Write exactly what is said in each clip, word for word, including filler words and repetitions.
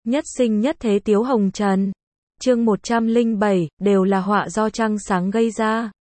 Nhất sinh nhất thế Tiếu Hồng Trần. Chương một trăm lẻ bảy, đều là họa do trăng sáng gây ra.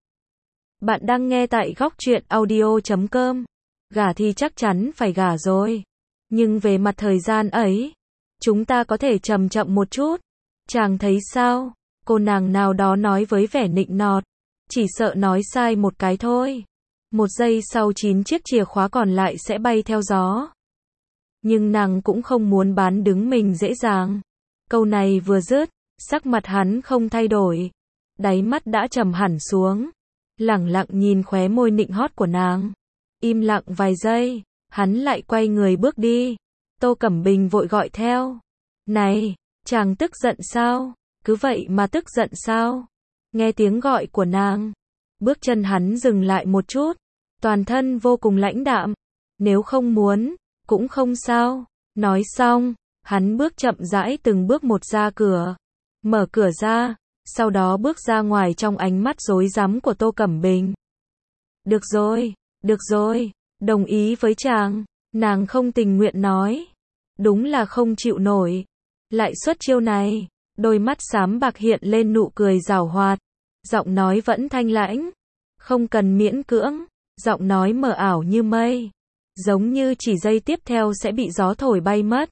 Bạn đang nghe tại góc truyện audio chấm com. Gả thì chắc chắn phải gả rồi. Nhưng về mặt thời gian ấy, chúng ta có thể chậm chậm một chút. Chàng thấy sao? Cô nàng nào đó nói với vẻ nịnh nọt. Chỉ sợ nói sai một cái thôi. Một giây sau chín chiếc chìa khóa còn lại sẽ bay theo gió. Nhưng nàng cũng không muốn bán đứng mình dễ dàng. Câu này vừa dứt, sắc mặt hắn không thay đổi. Đáy mắt đã trầm hẳn xuống. Lẳng lặng nhìn khóe môi nịnh hót của nàng. Im lặng vài giây, hắn lại quay người bước đi. Tô Cẩm Bình vội gọi theo. Này, chàng tức giận sao? Cứ vậy mà tức giận sao? Nghe tiếng gọi của nàng. Bước chân hắn dừng lại một chút. Toàn thân vô cùng lãnh đạm. Nếu không muốn, cũng không sao. Nói xong, hắn bước chậm rãi từng bước một ra cửa. Mở cửa ra, sau đó bước ra ngoài trong ánh mắt rối rắm của Tô Cẩm Bình. Được rồi, được rồi, đồng ý với chàng. Nàng không tình nguyện nói. Đúng là không chịu nổi. Lại xuất chiêu này. Đôi mắt xám bạc hiện lên nụ cười giảo hoạt. Giọng nói vẫn thanh lãnh. Không cần miễn cưỡng. Giọng nói mờ ảo như mây. Giống như chỉ giây tiếp theo sẽ bị gió thổi bay mất.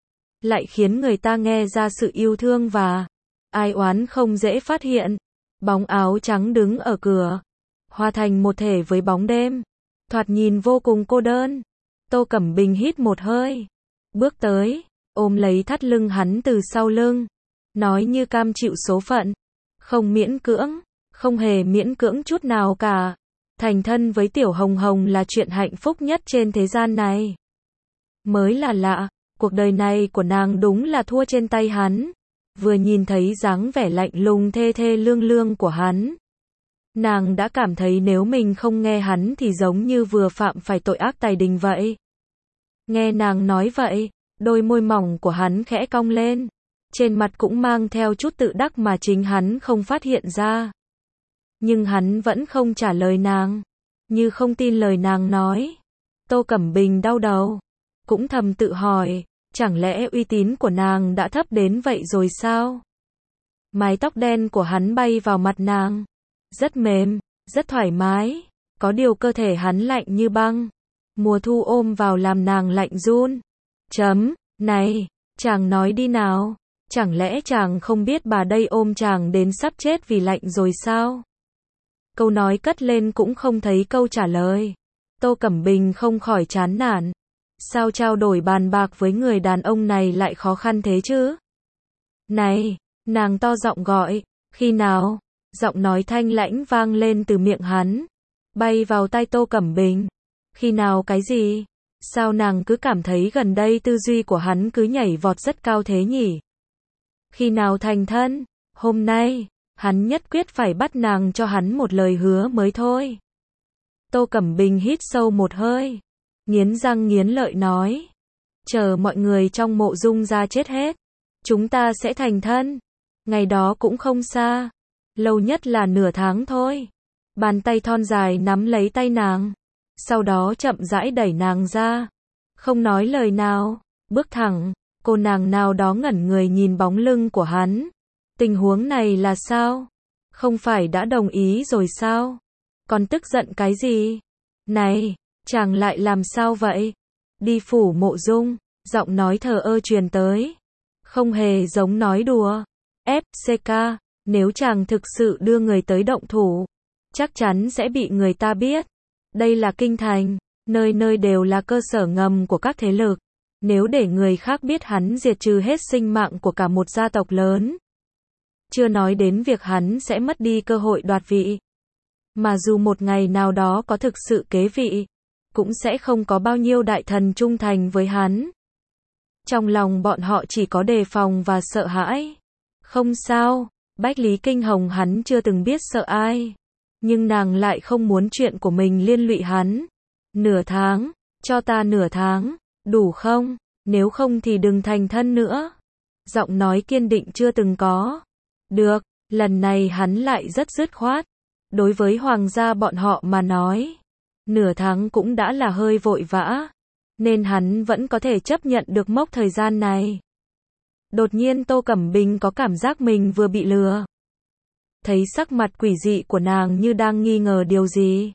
Lại khiến người ta nghe ra sự yêu thương và ai oán không dễ phát hiện. Bóng áo trắng đứng ở cửa. Hòa thành một thể với bóng đêm. Thoạt nhìn vô cùng cô đơn. Tô Cẩm Bình hít một hơi. Bước tới. Ôm lấy thắt lưng hắn từ sau lưng. Nói như cam chịu số phận. Không miễn cưỡng. Không hề miễn cưỡng chút nào cả. Thành thân với Tiểu Hồng Hồng là chuyện hạnh phúc nhất trên thế gian này. Mới là lạ. Cuộc đời này của nàng đúng là thua trên tay hắn. Vừa nhìn thấy dáng vẻ lạnh lùng thê thê lương lương của hắn. Nàng đã cảm thấy nếu mình không nghe hắn thì giống như vừa phạm phải tội ác tày đình vậy. Nghe nàng nói vậy, đôi môi mỏng của hắn khẽ cong lên. Trên mặt cũng mang theo chút tự đắc mà chính hắn không phát hiện ra. Nhưng hắn vẫn không trả lời nàng. Như không tin lời nàng nói. Tô Cẩm Bình đau đầu. Cũng thầm tự hỏi. Chẳng lẽ uy tín của nàng đã thấp đến vậy rồi sao? Mái tóc đen của hắn bay vào mặt nàng. Rất mềm, rất thoải mái. Có điều cơ thể hắn lạnh như băng. Mùa thu ôm vào làm nàng lạnh run. Chấm, này, chàng nói đi nào. Chẳng lẽ chàng không biết bà đây ôm chàng đến sắp chết vì lạnh rồi sao? Câu nói cất lên cũng không thấy câu trả lời. Tô Cẩm Bình không khỏi chán nản. Sao trao đổi bàn bạc với người đàn ông này lại khó khăn thế chứ? Này, nàng to giọng gọi. Khi nào? Giọng nói thanh lãnh vang lên từ miệng hắn. Bay vào tai Tô Cẩm Bình. Khi nào cái gì? Sao nàng cứ cảm thấy gần đây tư duy của hắn cứ nhảy vọt rất cao thế nhỉ? Khi nào thành thân? Hôm nay. Hắn nhất quyết phải bắt nàng cho hắn một lời hứa mới thôi. Tô Cẩm Bình hít sâu một hơi. Nghiến răng nghiến lợi nói. Chờ mọi người trong mộ Dung ra chết hết. Chúng ta sẽ thành thân. Ngày đó cũng không xa. Lâu nhất là nửa tháng thôi. Bàn tay thon dài nắm lấy tay nàng. Sau đó chậm rãi đẩy nàng ra. Không nói lời nào. Bước thẳng. Cô nàng nào đó ngẩn người nhìn bóng lưng của hắn. Tình huống này là sao? Không phải đã đồng ý rồi sao? Còn tức giận cái gì? Này, chàng lại làm sao vậy? Đi phủ mộ Dung, giọng nói thờ ơ truyền tới. Không hề giống nói đùa. ép xê ca, nếu chàng thực sự đưa người tới động thủ, chắc chắn sẽ bị người ta biết. Đây là kinh thành, nơi nơi đều là cơ sở ngầm của các thế lực. Nếu để người khác biết hắn diệt trừ hết sinh mạng của cả một gia tộc lớn. Chưa nói đến việc hắn sẽ mất đi cơ hội đoạt vị. Mà dù một ngày nào đó có thực sự kế vị, cũng sẽ không có bao nhiêu đại thần trung thành với hắn. Trong lòng bọn họ chỉ có đề phòng và sợ hãi. Không sao, Bách Lý Kinh Hồng hắn chưa từng biết sợ ai. Nhưng nàng lại không muốn chuyện của mình liên lụy hắn. Nửa tháng, cho ta nửa tháng, đủ không? Nếu không thì đừng thành thân nữa. Giọng nói kiên định chưa từng có. Được, lần này hắn lại rất dứt khoát. Đối với hoàng gia bọn họ mà nói, nửa tháng cũng đã là hơi vội vã, nên hắn vẫn có thể chấp nhận được mốc thời gian này. Đột nhiên Tô Cẩm Bình có cảm giác mình vừa bị lừa. Thấy sắc mặt quỷ dị của nàng như đang nghi ngờ điều gì.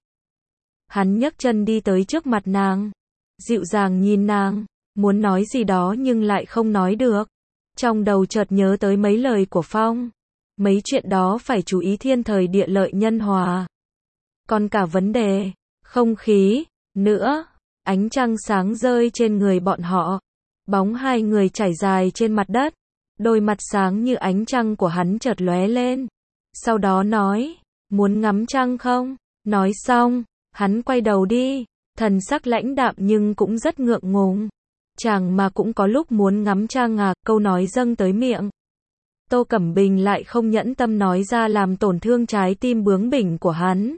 Hắn nhấc chân đi tới trước mặt nàng. Dịu dàng nhìn nàng, muốn nói gì đó nhưng lại không nói được. Trong đầu chợt nhớ tới mấy lời của Phong. Mấy chuyện đó phải chú ý thiên thời địa lợi nhân hòa. Còn cả vấn đề, không khí, nữa. Ánh trăng sáng rơi trên người bọn họ. Bóng hai người trải dài trên mặt đất. Đôi mặt sáng như ánh trăng của hắn chợt lóe lên. Sau đó nói, muốn ngắm trăng không? Nói xong, hắn quay đầu đi, thần sắc lãnh đạm nhưng cũng rất ngượng ngùng. Chàng mà cũng có lúc muốn ngắm trăng à, câu nói dâng tới miệng. Tô Cẩm Bình lại không nhẫn tâm nói ra làm tổn thương trái tim bướng bỉnh của hắn.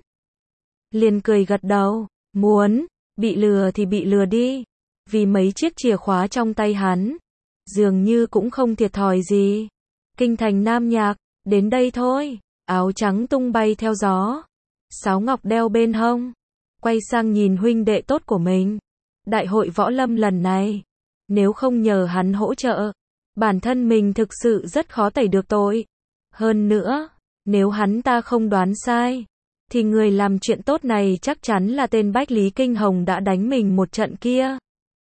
Liền cười gật đầu, muốn, bị lừa thì bị lừa đi. Vì mấy chiếc chìa khóa trong tay hắn, dường như cũng không thiệt thòi gì. Kinh thành Nam Nhạc, đến đây thôi, áo trắng tung bay theo gió. Sáo ngọc đeo bên hông, quay sang nhìn huynh đệ tốt của mình. Đại hội võ lâm lần này, nếu không nhờ hắn hỗ trợ, bản thân mình thực sự rất khó tẩy được tội. Hơn nữa, nếu hắn ta không đoán sai, thì người làm chuyện tốt này chắc chắn là tên Bách Lý Kinh Hồng đã đánh mình một trận kia.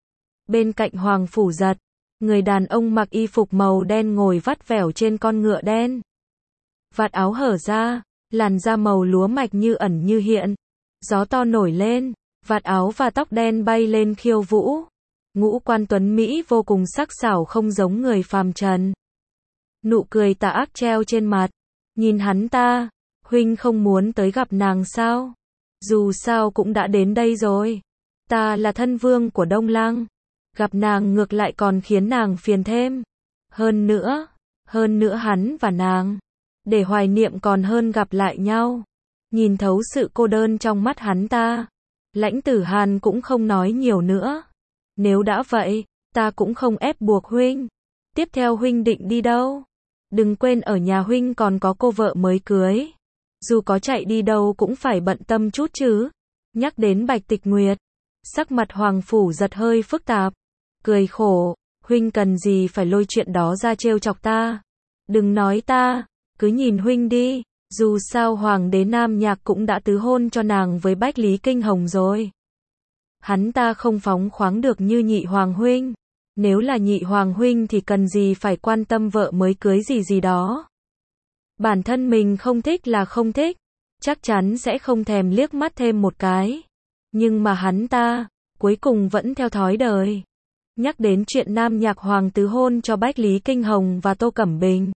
Bên cạnh Hoàng Phủ Giật, người đàn ông mặc y phục màu đen ngồi vắt vẻo trên con ngựa đen. Vạt áo hở ra, làn da màu lúa mạch như ẩn như hiện. Gió to nổi lên, vạt áo và tóc đen bay lên khiêu vũ. Ngũ quan tuấn Mỹ vô cùng sắc sảo không giống người phàm trần. Nụ cười tà ác treo trên mặt. Nhìn hắn ta, huynh không muốn tới gặp nàng sao? Dù sao cũng đã đến đây rồi. Ta là thân vương của Đông Lăng. Gặp nàng ngược lại còn khiến nàng phiền thêm. Hơn nữa, hơn nữa hắn và nàng, để hoài niệm còn hơn gặp lại nhau. Nhìn thấu sự cô đơn trong mắt hắn ta, Lãnh Tử Hàn cũng không nói nhiều nữa. Nếu đã vậy, ta cũng không ép buộc huynh. Tiếp theo huynh định đi đâu? Đừng quên ở nhà huynh còn có cô vợ mới cưới. Dù có chạy đi đâu cũng phải bận tâm chút chứ. Nhắc đến Bạch Tịch Nguyệt, sắc mặt Hoàng Phủ Giật hơi phức tạp. Cười khổ, huynh cần gì phải lôi chuyện đó ra trêu chọc ta. Đừng nói ta, cứ nhìn huynh đi. Dù sao Hoàng đế Nam Nhạc cũng đã tứ hôn cho nàng với Bách Lý Kinh Hồng rồi. Hắn ta không phóng khoáng được như Nhị Hoàng huynh. Nếu là Nhị Hoàng huynh thì cần gì phải quan tâm vợ mới cưới gì gì đó. Bản thân mình không thích là không thích, chắc chắn sẽ không thèm liếc mắt thêm một cái. Nhưng mà hắn ta, cuối cùng vẫn theo thói đời. Nhắc đến chuyện Nam Nhạc Hoàng tứ hôn cho Bách Lý Kinh Hồng và Tô Cẩm Bình.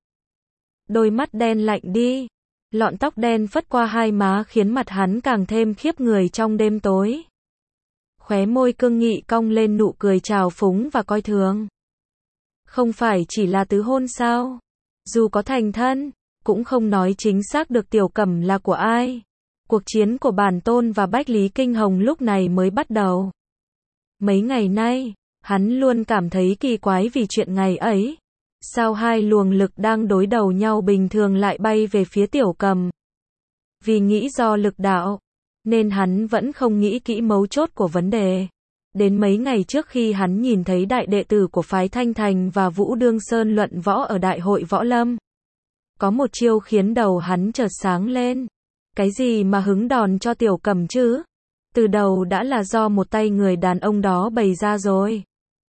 Đôi mắt đen lạnh đi. Lọn tóc đen phất qua hai má khiến mặt hắn càng thêm khiếp người trong đêm tối. Khóe môi cương nghị cong lên nụ cười trào phúng và coi thường. Không phải chỉ là tứ hôn sao? Dù có thành thân, cũng không nói chính xác được Tiểu Cẩm là của ai. Cuộc chiến của bản tôn và Bách Lý Kinh Hồng lúc này mới bắt đầu. Mấy ngày nay, hắn luôn cảm thấy kỳ quái vì chuyện ngày ấy. Sao hai luồng lực đang đối đầu nhau bình thường lại bay về phía Tiểu Cẩm? Vì nghĩ do lực đạo, nên hắn vẫn không nghĩ kỹ mấu chốt của vấn đề. Đến mấy ngày trước khi hắn nhìn thấy đại đệ tử của phái Thanh Thành và Vũ Đương Sơn luận võ ở đại hội võ lâm. Có một chiêu khiến đầu hắn chợt sáng lên. Cái gì mà hứng đòn cho Tiểu Cẩm chứ? Từ đầu đã là do một tay người đàn ông đó bày ra rồi.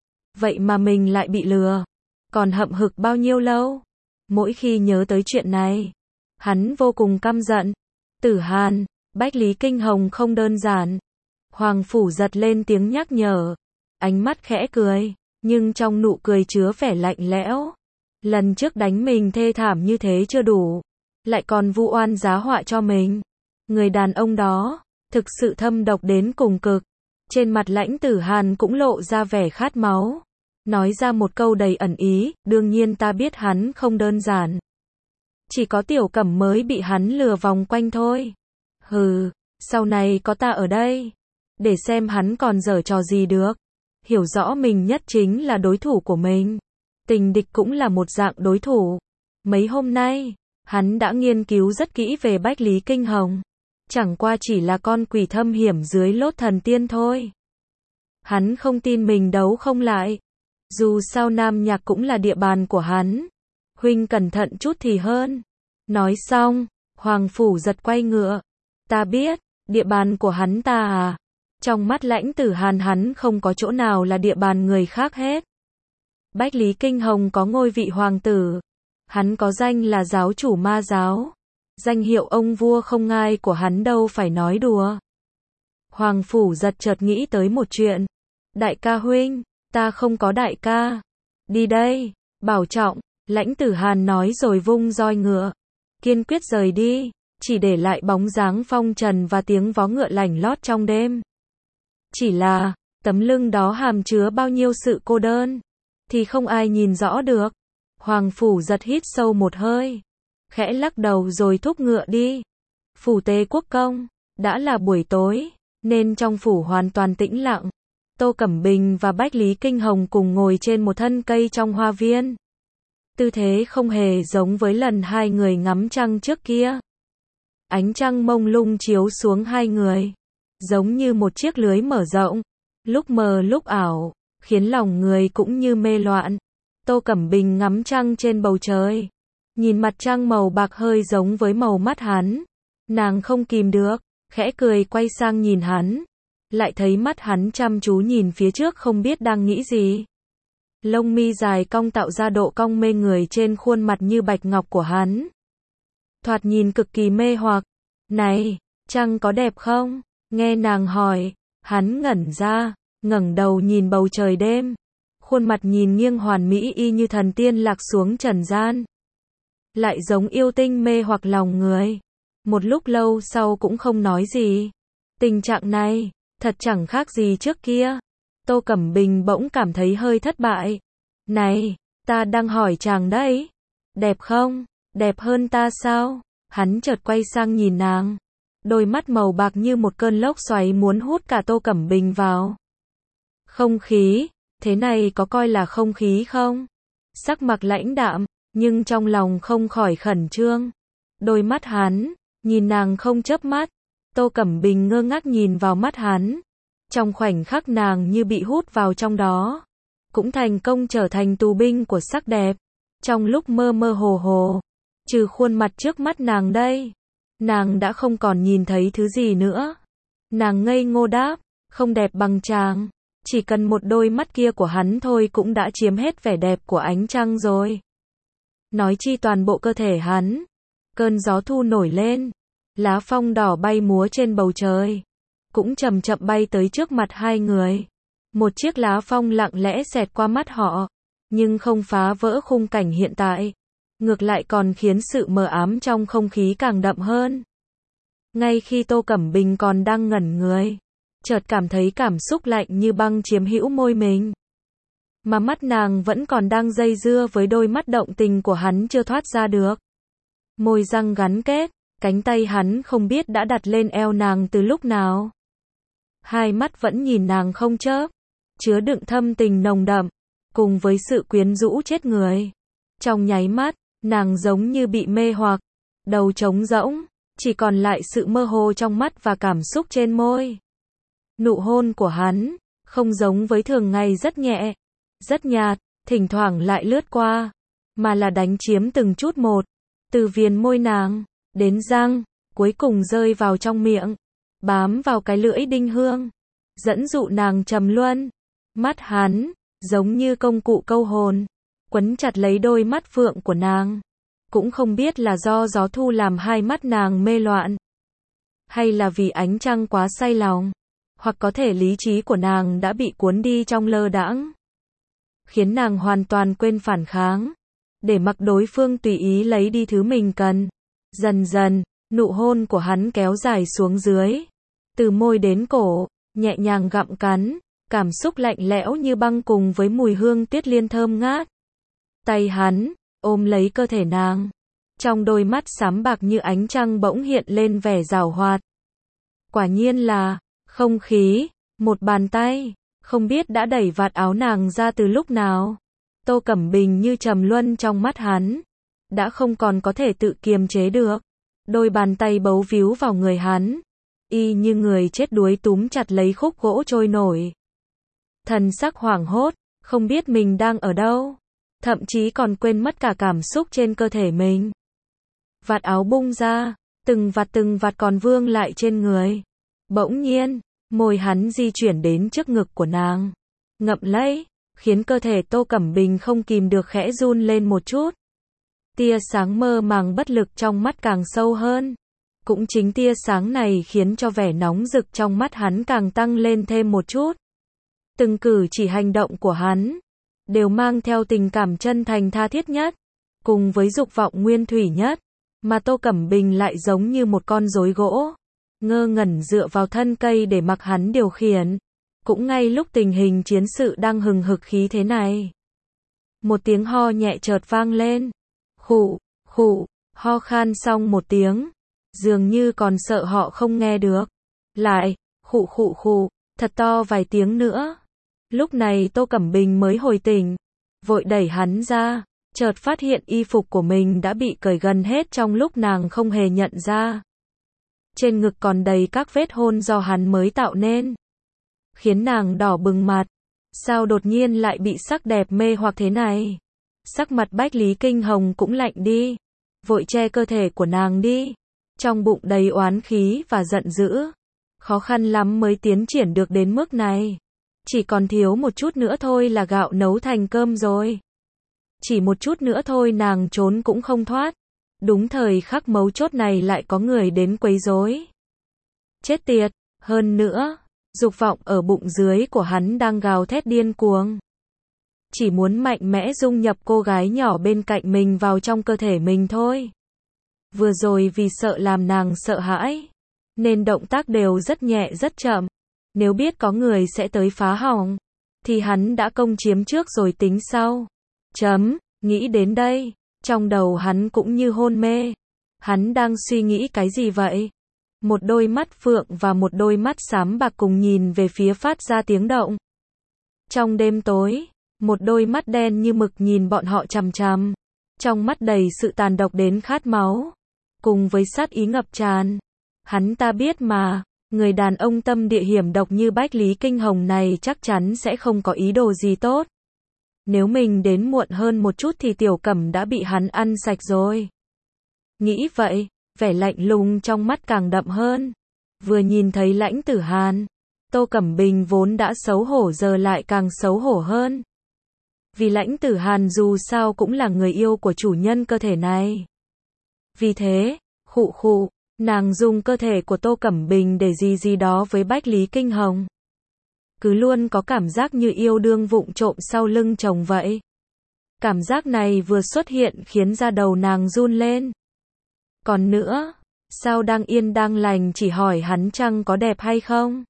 Vậy mà mình lại bị lừa. Còn hậm hực bao nhiêu lâu? Mỗi khi nhớ tới chuyện này, hắn vô cùng căm giận. Tử Hàn, Bách Lý Kinh Hồng không đơn giản. Hoàng Phủ Giật lên tiếng nhắc nhở. Ánh mắt khẽ cười, nhưng trong nụ cười chứa vẻ lạnh lẽo. Lần trước đánh mình thê thảm như thế chưa đủ, lại còn vu oan giá họa cho mình. Người đàn ông đó, thực sự thâm độc đến cùng cực. Trên mặt Lãnh Tử Hàn cũng lộ ra vẻ khát máu. Nói ra một câu đầy ẩn ý, đương nhiên ta biết hắn không đơn giản. Chỉ có Tiểu Cẩm mới bị hắn lừa vòng quanh thôi. Hừ, sau này có ta ở đây, để xem hắn còn giở trò gì được. Hiểu rõ mình nhất chính là đối thủ của mình. Tình địch cũng là một dạng đối thủ. Mấy hôm nay, hắn đã nghiên cứu rất kỹ về Bách Lý Kinh Hồng. Chẳng qua chỉ là con quỷ thâm hiểm dưới lốt thần tiên thôi. Hắn không tin mình đấu không lại. Dù sao Nam Nhạc cũng là địa bàn của hắn. Huynh cẩn thận chút thì hơn. Nói xong, Hoàng Phủ Giật quay ngựa. Ta biết, địa bàn của hắn ta à? Trong mắt Lãnh Tử Hàn hắn không có chỗ nào là địa bàn người khác hết. Bách Lý Kinh Hồng có ngôi vị hoàng tử. Hắn có danh là giáo chủ ma giáo. Danh hiệu ông vua không ngai của hắn đâu phải nói đùa. Hoàng Phủ Giật chợt nghĩ tới một chuyện. Đại ca huynh, ta không có đại ca. Đi đây, bảo trọng, Lãnh Tử Hàn nói rồi vung roi ngựa. Kiên quyết rời đi, chỉ để lại bóng dáng phong trần và tiếng vó ngựa lảnh lót trong đêm. Chỉ là, tấm lưng đó hàm chứa bao nhiêu sự cô đơn, thì không ai nhìn rõ được. Hoàng Phủ Giật hít sâu một hơi, khẽ lắc đầu rồi thúc ngựa đi. Phủ Tế Quốc Công, đã là buổi tối, nên trong phủ hoàn toàn tĩnh lặng. Tô Cẩm Bình và Bách Lý Kinh Hồng cùng ngồi trên một thân cây trong hoa viên. Tư thế không hề giống với lần hai người ngắm trăng trước kia. Ánh trăng mông lung chiếu xuống hai người, giống như một chiếc lưới mở rộng, lúc mờ lúc ảo, khiến lòng người cũng như mê loạn. Tô Cẩm Bình ngắm trăng trên bầu trời, nhìn mặt trăng màu bạc hơi giống với màu mắt hắn. Nàng không kìm được, khẽ cười quay sang nhìn hắn, lại thấy mắt hắn chăm chú nhìn phía trước không biết đang nghĩ gì. Lông mi dài cong tạo ra độ cong mê người trên khuôn mặt như bạch ngọc của hắn. Thoạt nhìn cực kỳ mê hoặc. Này, trăng có đẹp không? Nghe nàng hỏi, hắn ngẩn ra, ngẩng đầu nhìn bầu trời đêm. Khuôn mặt nhìn nghiêng hoàn mỹ y như thần tiên lạc xuống trần gian. Lại giống yêu tinh mê hoặc lòng người. Một lúc lâu sau cũng không nói gì. Tình trạng này, thật chẳng khác gì trước kia. Tô Cẩm Bình bỗng cảm thấy hơi thất bại. Này, ta đang hỏi chàng đấy. Đẹp không? Đẹp hơn ta sao? Hắn chợt quay sang nhìn nàng. Đôi mắt màu bạc như một cơn lốc xoáy muốn hút cả Tô Cẩm Bình vào. Không khí, thế này có coi là không khí không? Sắc mặt lãnh đạm, nhưng trong lòng không khỏi khẩn trương. Đôi mắt hắn, nhìn nàng không chớp mắt. Tô Cẩm Bình ngơ ngác nhìn vào mắt hắn. Trong khoảnh khắc nàng như bị hút vào trong đó. Cũng thành công trở thành tù binh của sắc đẹp. Trong lúc mơ mơ hồ hồ, trừ khuôn mặt trước mắt nàng đây, nàng đã không còn nhìn thấy thứ gì nữa. Nàng ngây ngô đáp, không đẹp bằng chàng. Chỉ cần một đôi mắt kia của hắn thôi cũng đã chiếm hết vẻ đẹp của ánh trăng rồi. Nói chi toàn bộ cơ thể hắn. Cơn gió thu nổi lên, lá phong đỏ bay múa trên bầu trời, cũng chậm chậm bay tới trước mặt hai người. Một chiếc lá phong lặng lẽ xẹt qua mắt họ, nhưng không phá vỡ khung cảnh hiện tại, ngược lại còn khiến sự mờ ám trong không khí càng đậm hơn. Ngay khi Tô Cẩm Bình còn đang ngẩn người, chợt cảm thấy cảm xúc lạnh như băng chiếm hữu môi mình. Mà mắt nàng vẫn còn đang dây dưa với đôi mắt động tình của hắn chưa thoát ra được. Môi răng gắn kết, cánh tay hắn không biết đã đặt lên eo nàng từ lúc nào. Hai mắt vẫn nhìn nàng không chớp, chứa đựng thâm tình nồng đậm, cùng với sự quyến rũ chết người. Trong nháy mắt, nàng giống như bị mê hoặc, đầu trống rỗng, chỉ còn lại sự mơ hồ trong mắt và cảm xúc trên môi. Nụ hôn của hắn, không giống với thường ngày rất nhẹ, rất nhạt, thỉnh thoảng lại lướt qua, mà là đánh chiếm từng chút một, từ viền môi nàng, đến răng, cuối cùng rơi vào trong miệng, bám vào cái lưỡi đinh hương, dẫn dụ nàng trầm luân. Mắt hắn, giống như công cụ câu hồn, quấn chặt lấy đôi mắt phượng của nàng. Cũng không biết là do gió thu làm hai mắt nàng mê loạn, hay là vì ánh trăng quá say lòng, hoặc có thể lý trí của nàng đã bị cuốn đi trong lơ đãng, khiến nàng hoàn toàn quên phản kháng, để mặc đối phương tùy ý lấy đi thứ mình cần. Dần dần, nụ hôn của hắn kéo dài xuống dưới, từ môi đến cổ, nhẹ nhàng gặm cắn, cảm xúc lạnh lẽo như băng cùng với mùi hương tuyết liên thơm ngát. Tay hắn ôm lấy cơ thể nàng, trong đôi mắt xám bạc như ánh trăng bỗng hiện lên vẻ giảo hoạt. Quả nhiên là không khí. Một bàn tay không biết đã đẩy vạt áo nàng ra từ lúc nào. Tô Cẩm Bình như trầm luân trong mắt hắn, đã không còn có thể tự kiềm chế được. Đôi bàn tay bấu víu vào người hắn, y như người chết đuối túm chặt lấy khúc gỗ trôi nổi. Thần sắc hoảng hốt, không biết mình đang ở đâu, thậm chí còn quên mất cả cảm xúc trên cơ thể mình. Vạt áo bung ra, từng vạt từng vạt còn vương lại trên người. Bỗng nhiên, môi hắn di chuyển đến trước ngực của nàng, ngậm lấy, khiến cơ thể Tô Cẩm Bình không kìm được khẽ run lên một chút. Tia sáng mơ màng bất lực trong mắt càng sâu hơn. Cũng chính tia sáng này khiến cho vẻ nóng rực trong mắt hắn càng tăng lên thêm một chút. Từng cử chỉ hành động của hắn đều mang theo tình cảm chân thành tha thiết nhất, cùng với dục vọng nguyên thủy nhất, mà Tô Cẩm Bình lại giống như một con rối gỗ, ngơ ngẩn dựa vào thân cây để mặc hắn điều khiển. Cũng ngay lúc tình hình chiến sự đang hừng hực khí thế này, một tiếng ho nhẹ chợt vang lên. Khụ, khụ, ho khan xong một tiếng, dường như còn sợ họ không nghe được. Lại, khụ khụ khụ, thật to vài tiếng nữa. Lúc này Tô Cẩm Bình mới hồi tỉnh, vội đẩy hắn ra, chợt phát hiện y phục của mình đã bị cởi gần hết trong lúc nàng không hề nhận ra. Trên ngực còn đầy các vết hôn do hắn mới tạo nên, khiến nàng đỏ bừng mặt. Sao đột nhiên lại bị sắc đẹp mê hoặc thế này? Sắc mặt Bách Lý Kinh Hồng cũng lạnh đi, vội che cơ thể của nàng đi, trong bụng đầy oán khí và giận dữ. Khó khăn lắm mới tiến triển được đến mức này, chỉ còn thiếu một chút nữa thôi là gạo nấu thành cơm rồi. Chỉ một chút nữa thôi nàng trốn cũng không thoát. Đúng thời khắc mấu chốt này lại có người đến quấy rối. Chết tiệt, hơn nữa, dục vọng ở bụng dưới của hắn đang gào thét điên cuồng. Chỉ muốn mạnh mẽ dung nhập cô gái nhỏ bên cạnh mình vào trong cơ thể mình thôi. Vừa rồi vì sợ làm nàng sợ hãi, nên động tác đều rất nhẹ rất chậm. Nếu biết có người sẽ tới phá hỏng, thì hắn đã công chiếm trước rồi tính sau. Chấm, nghĩ đến đây, trong đầu hắn cũng như hôn mê. Hắn đang suy nghĩ cái gì vậy? Một đôi mắt phượng và một đôi mắt xám bạc cùng nhìn về phía phát ra tiếng động. Trong đêm tối, một đôi mắt đen như mực nhìn bọn họ chằm chằm, trong mắt đầy sự tàn độc đến khát máu, cùng với sát ý ngập tràn. Hắn ta biết mà, người đàn ông tâm địa hiểm độc như Bách Lý Kinh Hồng này chắc chắn sẽ không có ý đồ gì tốt. Nếu mình đến muộn hơn một chút thì Tiểu Cẩm đã bị hắn ăn sạch rồi. Nghĩ vậy, vẻ lạnh lùng trong mắt càng đậm hơn. Vừa nhìn thấy Lãnh Tử Hàn, Tô Cẩm Bình vốn đã xấu hổ giờ lại càng xấu hổ hơn. Vì Lãnh Tử Hàn dù sao cũng là người yêu của chủ nhân cơ thể này. Vì thế, khụ khụ, nàng dùng cơ thể của Tô Cẩm Bình để gì gì đó với Bách Lý Kinh Hồng. Cứ luôn có cảm giác như yêu đương vụng trộm sau lưng chồng vậy. Cảm giác này vừa xuất hiện khiến da đầu nàng run lên. Còn nữa, sao đang yên đang lành chỉ hỏi hắn chăng có đẹp hay không?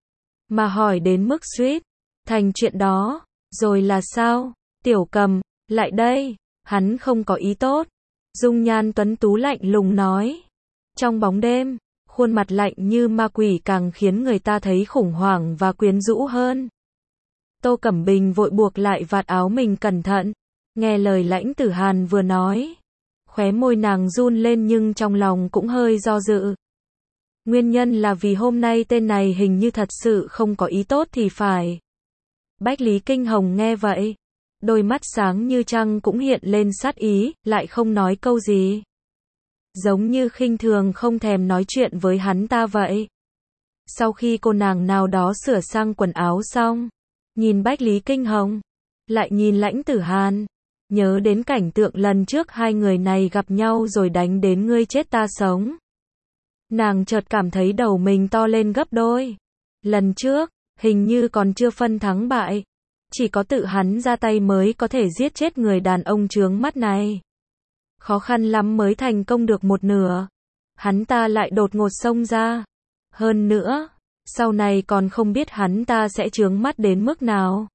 Mà hỏi đến mức suýt thành chuyện đó, rồi là sao? Tiểu Cầm, lại đây, hắn không có ý tốt. Dung nhan tuấn tú lạnh lùng nói. Trong bóng đêm, khuôn mặt lạnh như ma quỷ càng khiến người ta thấy khủng hoảng và quyến rũ hơn. Tô Cẩm Bình vội buộc lại vạt áo mình cẩn thận, nghe lời Lãnh Tử Hàn vừa nói. Khóe môi nàng run lên nhưng trong lòng cũng hơi do dự. Nguyên nhân là vì hôm nay tên này hình như thật sự không có ý tốt thì phải. Bách Lý Kinh Hồng nghe vậy, đôi mắt sáng như trăng cũng hiện lên sát ý, lại không nói câu gì. Giống như khinh thường không thèm nói chuyện với hắn ta vậy. Sau khi cô nàng nào đó sửa sang quần áo xong, nhìn Bách Lý Kinh Hồng, lại nhìn Lãnh Tử Hàn, nhớ đến cảnh tượng lần trước hai người này gặp nhau rồi đánh đến ngươi chết ta sống. Nàng chợt cảm thấy đầu mình to lên gấp đôi. Lần trước, hình như còn chưa phân thắng bại, chỉ có tự hắn ra tay mới có thể giết chết người đàn ông chướng mắt này. Khó khăn lắm mới thành công được một nửa, hắn ta lại đột ngột xông ra. Hơn nữa, sau này còn không biết hắn ta sẽ chướng mắt đến mức nào.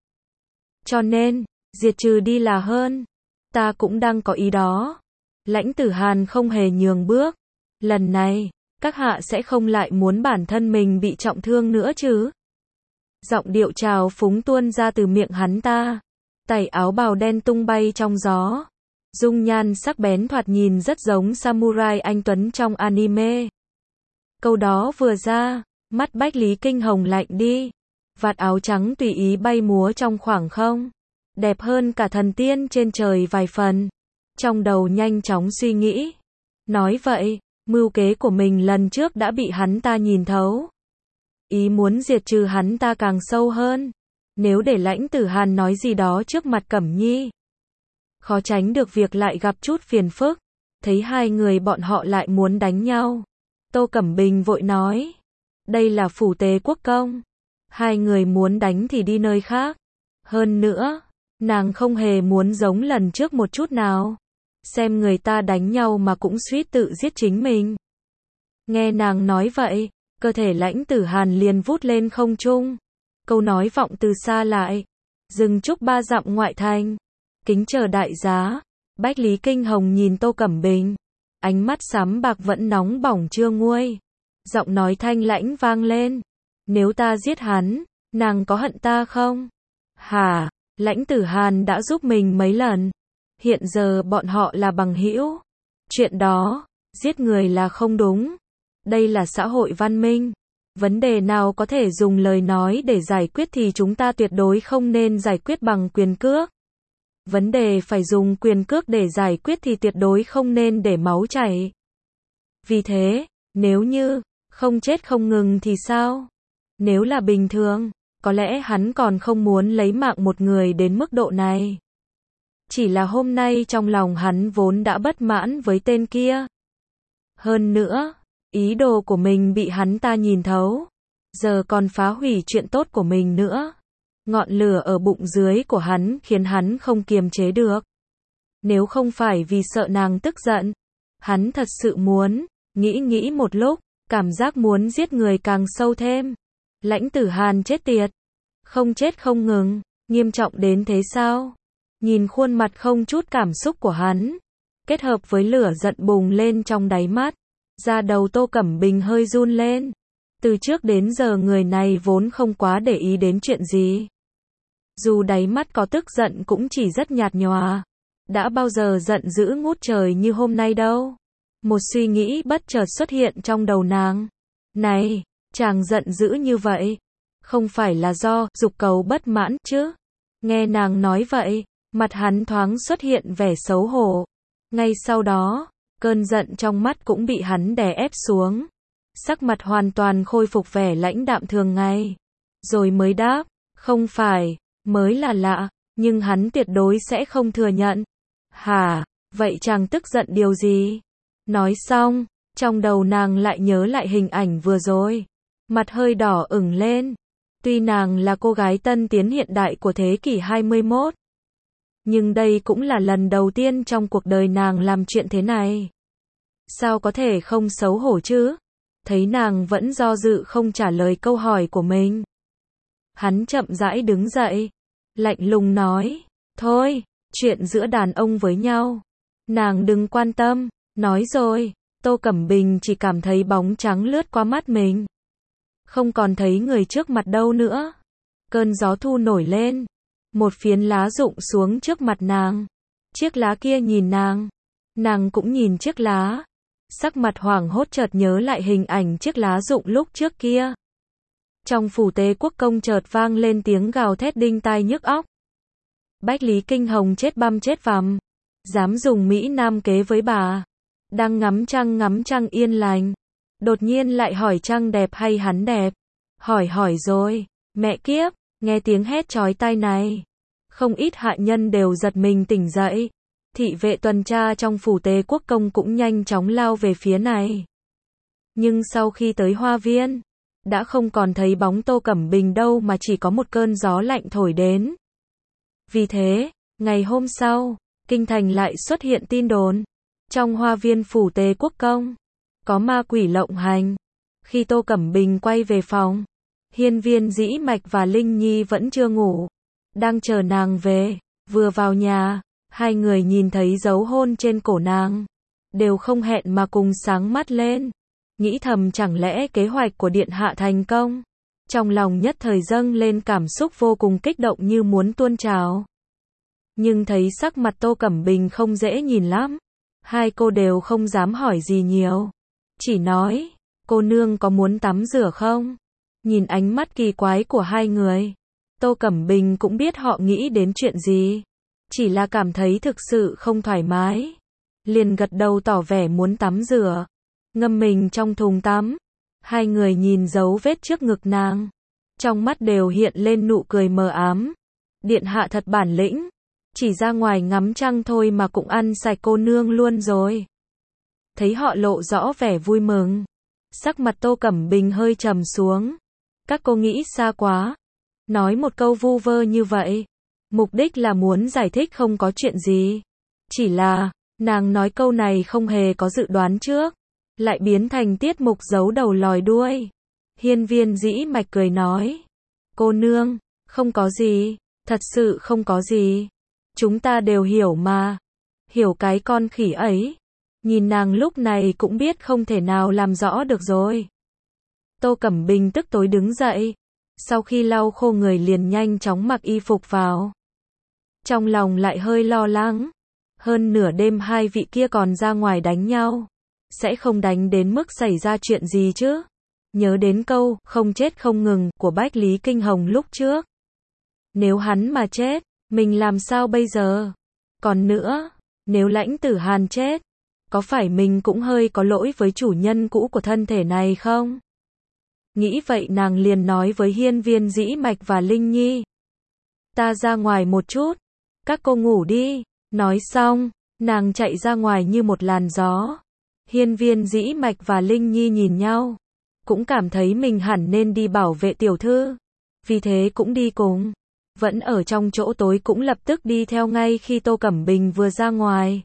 Cho nên, diệt trừ đi là hơn. Ta cũng đang có ý đó. Lãnh Tử Hàn không hề nhường bước. Lần này, các hạ sẽ không lại muốn bản thân mình bị trọng thương nữa chứ? Giọng điệu trào phúng tuôn ra từ miệng hắn ta. Tẩy áo bào đen tung bay trong gió. Dung nhan sắc bén thoạt nhìn rất giống samurai anh tuấn trong anime. Câu đó vừa ra, mắt Bách Lý Kinh Hồng lạnh đi. Vạt áo trắng tùy ý bay múa trong khoảng không. đẹp hơn cả thần tiên trên trời vài phần. Trong đầu nhanh chóng suy nghĩ. Nói vậy, mưu kế của mình lần trước đã bị hắn ta nhìn thấu. Ý muốn diệt trừ hắn ta càng sâu hơn. Nếu để Lãnh Tử Hàn nói gì đó trước mặt Cẩm Nhi, khó tránh được việc lại gặp chút phiền phức. Thấy hai người bọn họ lại muốn đánh nhau, Tô Cẩm Bình vội nói, đây là phủ Tế Quốc công, hai người muốn đánh thì đi nơi khác. Hơn nữa, nàng không hề muốn giống lần trước một chút nào. Xem người ta đánh nhau mà cũng suýt tự giết chính mình. Nghe nàng nói vậy, cơ thể Lãnh Tử Hàn liền vút lên không trung. Câu nói vọng từ xa lại, dừng chúc ba dặm ngoại thành, kính chờ đại giá. Bách Lý Kinh Hồng nhìn Tô Cẩm Bình, ánh mắt xám bạc vẫn nóng bỏng chưa nguôi. Giọng nói thanh lãnh vang lên, nếu ta giết hắn, nàng có hận ta không? Hả, Lãnh Tử Hàn đã giúp mình mấy lần, hiện giờ bọn họ là bằng hữu. Chuyện đó, giết người là không đúng. Đây là xã hội văn minh. Vấn đề nào có thể dùng lời nói để giải quyết thì chúng ta tuyệt đối không nên giải quyết bằng quyền cước. Vấn đề phải dùng quyền cước để giải quyết thì tuyệt đối không nên để máu chảy. Vì thế, nếu như không chết không ngừng thì sao? Nếu là bình thường, có lẽ hắn còn không muốn lấy mạng một người đến mức độ này. Chỉ là hôm nay trong lòng hắn vốn đã bất mãn với tên kia. Hơn nữa, ý đồ của mình bị hắn ta nhìn thấu, giờ còn phá hủy chuyện tốt của mình nữa. Ngọn lửa ở bụng dưới của hắn khiến hắn không kiềm chế được. Nếu không phải vì sợ nàng tức giận, hắn thật sự muốn, nghĩ nghĩ một lúc, cảm giác muốn giết người càng sâu thêm. Lãnh Tử Hàn chết tiệt, không chết không ngừng, nghiêm trọng đến thế sao? Nhìn khuôn mặt không chút cảm xúc của hắn, kết hợp với lửa giận bùng lên trong đáy mắt, da đầu Tô Cẩm Bình hơi run lên. Từ trước đến giờ người này vốn không quá để ý đến chuyện gì. Dù đáy mắt có tức giận cũng chỉ rất nhạt nhòa. Đã bao giờ giận dữ ngút trời như hôm nay đâu. Một suy nghĩ bất chợt xuất hiện trong đầu nàng. Này, chàng giận dữ như vậy, không phải là do dục cầu bất mãn chứ? Nghe nàng nói vậy, mặt hắn thoáng xuất hiện vẻ xấu hổ. Ngay sau đó, cơn giận trong mắt cũng bị hắn đè ép xuống. Sắc mặt hoàn toàn khôi phục vẻ lãnh đạm thường ngày. Rồi mới đáp, không phải, mới là lạ, nhưng hắn tuyệt đối sẽ không thừa nhận. Hả, vậy chàng tức giận điều gì? Nói xong, trong đầu nàng lại nhớ lại hình ảnh vừa rồi. Mặt hơi đỏ ửng lên. Tuy nàng là cô gái tân tiến hiện đại của thế kỷ hai mươi mốt, nhưng đây cũng là lần đầu tiên trong cuộc đời nàng làm chuyện thế này. Sao có thể không xấu hổ chứ? Thấy nàng vẫn do dự không trả lời câu hỏi của mình, hắn chậm rãi đứng dậy, lạnh lùng nói, thôi, chuyện giữa đàn ông với nhau, nàng đừng quan tâm. Nói rồi, Tô Cẩm Bình chỉ cảm thấy bóng trắng lướt qua mắt mình. Không còn thấy người trước mặt đâu nữa. Cơn gió thu nổi lên. Một phiến lá rụng xuống trước mặt nàng. Chiếc lá kia nhìn nàng. Nàng cũng nhìn chiếc lá. Sắc mặt hoảng hốt chợt nhớ lại hình ảnh chiếc lá rụng lúc trước kia. Trong phủ Tế Quốc công chợt vang lên tiếng gào thét đinh tai nhức óc. Bách Lý Kinh Hồng chết băm chết vằm. Dám dùng Mỹ Nam kế với bà. Đang ngắm trăng ngắm trăng yên lành. Đột nhiên lại hỏi trăng đẹp hay hắn đẹp. Hỏi hỏi rồi, mẹ kiếp, nghe tiếng hét chói tai này. Không ít hạ nhân đều giật mình tỉnh dậy. Thị vệ tuần tra trong phủ Tế Quốc công cũng nhanh chóng lao về phía này. Nhưng sau khi tới hoa viên, đã không còn thấy bóng Tô Cẩm Bình đâu mà chỉ có một cơn gió lạnh thổi đến. Vì thế, ngày hôm sau, kinh thành lại xuất hiện tin đồn. Trong hoa viên phủ Tế Quốc công, có ma quỷ lộng hành. Khi Tô Cẩm Bình quay về phòng, Hiên Viên Dĩ Mạch và Linh Nhi vẫn chưa ngủ, đang chờ nàng về. Vừa vào nhà, hai người nhìn thấy dấu hôn trên cổ nàng, đều không hẹn mà cùng sáng mắt lên, nghĩ thầm chẳng lẽ kế hoạch của điện hạ thành công. Trong lòng nhất thời dâng lên cảm xúc vô cùng kích động như muốn tuôn trào. Nhưng thấy sắc mặt Tô Cẩm Bình không dễ nhìn lắm, hai cô đều không dám hỏi gì nhiều. Chỉ nói, cô nương có muốn tắm rửa không? Nhìn ánh mắt kỳ quái của hai người, Tô Cẩm Bình cũng biết họ nghĩ đến chuyện gì. Chỉ là cảm thấy thực sự không thoải mái. Liền gật đầu tỏ vẻ muốn tắm rửa. Ngâm mình trong thùng tắm. Hai người nhìn dấu vết trước ngực nàng. Trong mắt đều hiện lên nụ cười mờ ám. Điện hạ thật bản lĩnh. Chỉ ra ngoài ngắm trăng thôi mà cũng ăn sạch cô nương luôn rồi. Thấy họ lộ rõ vẻ vui mừng. Sắc mặt Tô Cẩm Bình hơi trầm xuống. Các cô nghĩ xa quá. Nói một câu vu vơ như vậy. Mục đích là muốn giải thích không có chuyện gì. Chỉ là, nàng nói câu này không hề có dự đoán trước. Lại biến thành tiết mục giấu đầu lòi đuôi. Hiên Viên Dĩ Mạch cười nói. Cô nương, không có gì. Thật sự không có gì. Chúng ta đều hiểu mà. Hiểu cái con khỉ ấy. Nhìn nàng lúc này cũng biết không thể nào làm rõ được rồi. Tô Cẩm Bình tức tối đứng dậy. Sau khi lau khô người liền nhanh chóng mặc y phục vào. Trong lòng lại hơi lo lắng. Hơn nửa đêm hai vị kia còn ra ngoài đánh nhau. Sẽ không đánh đến mức xảy ra chuyện gì chứ. Nhớ đến câu, không chết không ngừng, của Bách Lý Kinh Hồng lúc trước. Nếu hắn mà chết, mình làm sao bây giờ? Còn nữa, nếu Lãnh Tử Hàn chết, có phải mình cũng hơi có lỗi với chủ nhân cũ của thân thể này không? Nghĩ vậy nàng liền nói với Hiên Viên Dĩ Mạch và Linh Nhi. Ta ra ngoài một chút, các cô ngủ đi. Nói xong, nàng chạy ra ngoài như một làn gió. Hiên Viên Dĩ Mạch và Linh Nhi nhìn nhau, cũng cảm thấy mình hẳn nên đi bảo vệ tiểu thư. Vì thế cũng đi cùng. Vẫn ở trong chỗ tối cũng lập tức đi theo ngay khi Tô Cẩm Bình vừa ra ngoài.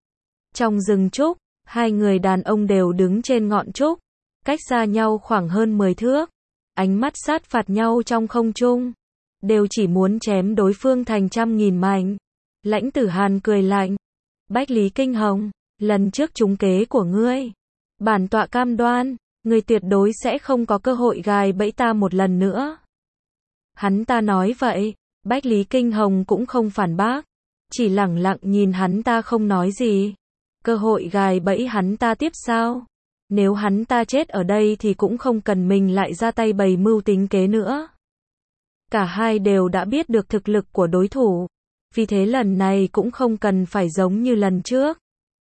Trong rừng trúc, hai người đàn ông đều đứng trên ngọn trúc, cách xa nhau khoảng hơn mười thước, ánh mắt sát phạt nhau trong không trung, đều chỉ muốn chém đối phương thành trăm nghìn mảnh. Lãnh Tử Hàn cười lạnh, Bách Lý Kinh Hồng, lần trước trúng kế của ngươi, bản tọa cam đoan, ngươi tuyệt đối sẽ không có cơ hội gài bẫy ta một lần nữa. Hắn ta nói vậy, Bách Lý Kinh Hồng cũng không phản bác, chỉ lẳng lặng nhìn hắn ta không nói gì. Cơ hội gài bẫy hắn ta tiếp sao? Nếu hắn ta chết ở đây thì cũng không cần mình lại ra tay bày mưu tính kế nữa. Cả hai đều đã biết được thực lực của đối thủ, vì thế lần này cũng không cần phải giống như lần trước.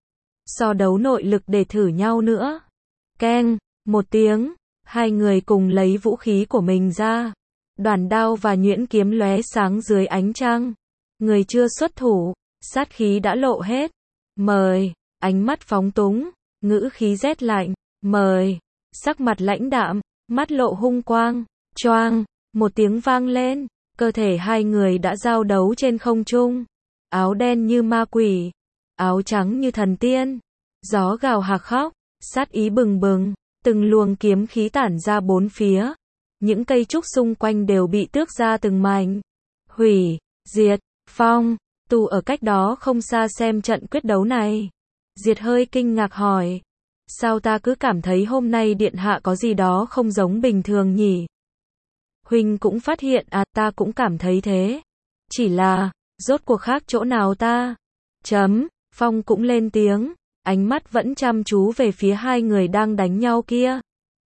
So đấu nội lực để thử nhau nữa. Keng, một tiếng, hai người cùng lấy vũ khí của mình ra. Đoàn đao và nhuyễn kiếm lóe sáng dưới ánh trăng. Người chưa xuất thủ, sát khí đã lộ hết. Mời, ánh mắt phóng túng, ngữ khí rét lạnh. Mời, sắc mặt lãnh đạm, mắt lộ hung quang. Choang, một tiếng vang lên, cơ thể hai người đã giao đấu trên không trung. Áo đen như ma quỷ, áo trắng như thần tiên. Gió gào hạc khóc, sát ý bừng bừng, từng luồng kiếm khí tản ra bốn phía. Những cây trúc xung quanh đều bị tước ra từng mảnh. Hủy, diệt, phong, Tu ở cách đó không xa xem trận quyết đấu này. Diệt hơi kinh ngạc hỏi. Sao ta cứ cảm thấy hôm nay điện hạ có gì đó không giống bình thường nhỉ? Huynh cũng phát hiện à, ta cũng cảm thấy thế. Chỉ là, rốt cuộc khác chỗ nào ta? Chấm, Phong cũng lên tiếng, ánh mắt vẫn chăm chú về phía hai người đang đánh nhau kia.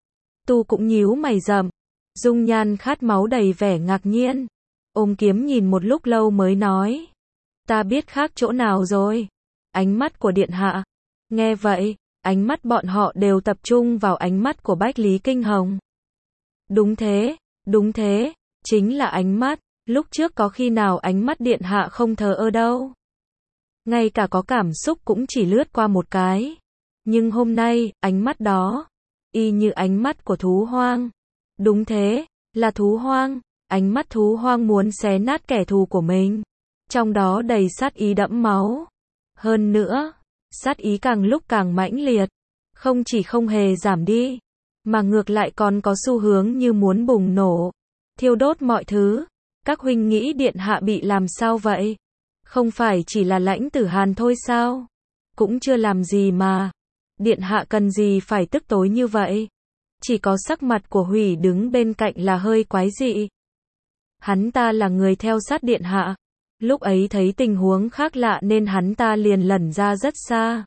Tu cũng nhíu mày rậm, dung nhan khát máu đầy vẻ ngạc nhiên. Ôm kiếm nhìn một lúc lâu mới nói. Ta biết khác chỗ nào rồi. Ánh mắt của điện hạ. Nghe vậy, ánh mắt bọn họ đều tập trung vào ánh mắt của Bách Lý Kinh Hồng. Đúng thế, đúng thế, chính là ánh mắt. Lúc trước có khi nào ánh mắt điện hạ không thờ ơ đâu. Ngay cả có cảm xúc cũng chỉ lướt qua một cái. Nhưng hôm nay, ánh mắt đó, y như ánh mắt của thú hoang. Đúng thế, là thú hoang. Ánh mắt thú hoang muốn xé nát kẻ thù của mình. Trong đó đầy sát ý đẫm máu. Hơn nữa, sát ý càng lúc càng mãnh liệt. Không chỉ không hề giảm đi, mà ngược lại còn có xu hướng như muốn bùng nổ, thiêu đốt mọi thứ. Các huynh nghĩ điện hạ bị làm sao vậy? Không phải chỉ là Lãnh Tử Hàn thôi sao? Cũng chưa làm gì mà. Điện hạ cần gì phải tức tối như vậy? Chỉ có sắc mặt của Hủy đứng bên cạnh là hơi quái dị. Hắn ta là người theo sát điện hạ. Lúc ấy thấy tình huống khác lạ nên hắn ta liền lẩn ra rất xa.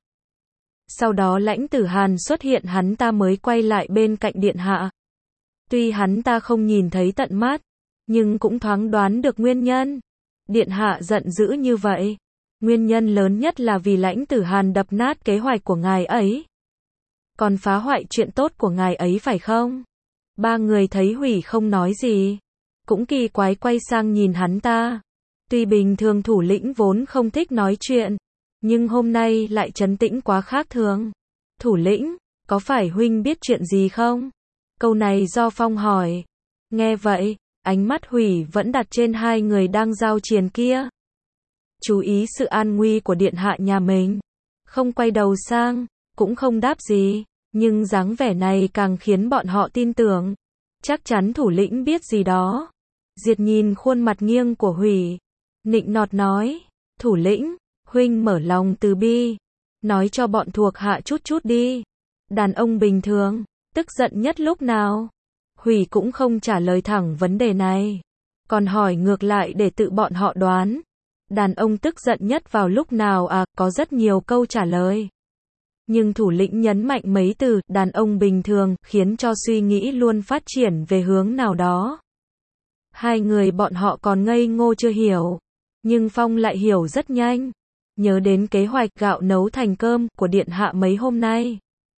Sau đó Lãnh Tử Hàn xuất hiện hắn ta mới quay lại bên cạnh điện hạ. Tuy hắn ta không nhìn thấy tận mắt, nhưng cũng thoáng đoán được nguyên nhân. Điện hạ giận dữ như vậy. Nguyên nhân lớn nhất là vì Lãnh Tử Hàn đập nát kế hoạch của ngài ấy. Còn phá hoại chuyện tốt của ngài ấy phải không? Ba người thấy Hủy không nói gì. Cũng kỳ quái quay sang nhìn hắn ta. Tuy bình thường thủ lĩnh vốn không thích nói chuyện, nhưng hôm nay lại trấn tĩnh quá khác thường. Thủ lĩnh, có phải huynh biết chuyện gì không? Câu này do Phong hỏi. Nghe vậy, ánh mắt Hủy vẫn đặt trên hai người đang giao chiến kia. Chú ý sự an nguy của điện hạ nhà mình. Không quay đầu sang, cũng không đáp gì, nhưng dáng vẻ này càng khiến bọn họ tin tưởng. Chắc chắn thủ lĩnh biết gì đó. Diệt nhìn khuôn mặt nghiêng của Hủy, nịnh nọt nói, thủ lĩnh, huynh mở lòng từ bi, nói cho bọn thuộc hạ chút chút đi. Đàn ông bình thường, tức giận nhất lúc nào? Hủy cũng không trả lời thẳng vấn đề này, còn hỏi ngược lại để tự bọn họ đoán. Đàn ông tức giận nhất vào lúc nào à, có rất nhiều câu trả lời. Nhưng thủ lĩnh nhấn mạnh mấy từ, đàn ông bình thường, khiến cho suy nghĩ luôn phát triển về hướng nào đó. Hai người bọn họ còn ngây ngô chưa hiểu, nhưng Phong lại hiểu rất nhanh. Nhớ đến kế hoạch gạo nấu thành cơm của điện hạ mấy hôm nay.